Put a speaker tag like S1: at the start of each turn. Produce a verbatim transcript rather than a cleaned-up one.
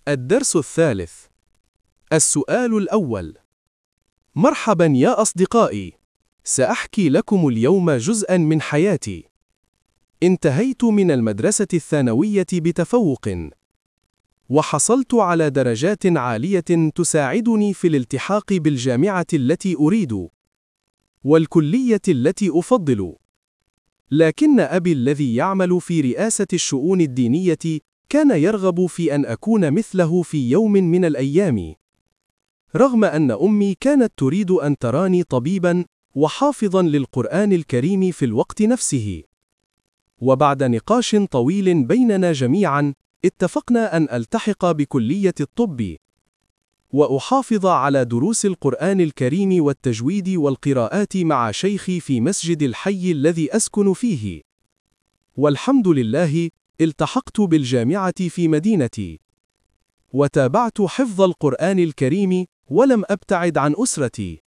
S1: الدرس الثالث. السؤال الأول: مرحبا يا أصدقائي، سأحكي لكم اليوم جزءا من حياتي. انتهيت من المدرسة الثانوية بتفوق، وحصلت على درجات عالية تساعدني في الالتحاق بالجامعة التي أريد والكلية التي أفضل. لكن أبي الذي يعمل في رئاسة الشؤون الدينية كان يرغب في أن أكون مثله في يوم من الأيام، رغم أن أمي كانت تريد أن تراني طبيباً وحافظاً للقرآن الكريم في الوقت نفسه. وبعد نقاش طويل بيننا جميعاً، اتفقنا أن ألتحق بكلية الطب، وأحافظ على دروس القرآن الكريم والتجويد والقراءات مع شيخي في مسجد الحي الذي أسكن فيه. والحمد لله، التحقت بالجامعة في مدينتي، وتابعت حفظ القرآن الكريم ولم أبتعد عن أسرتي.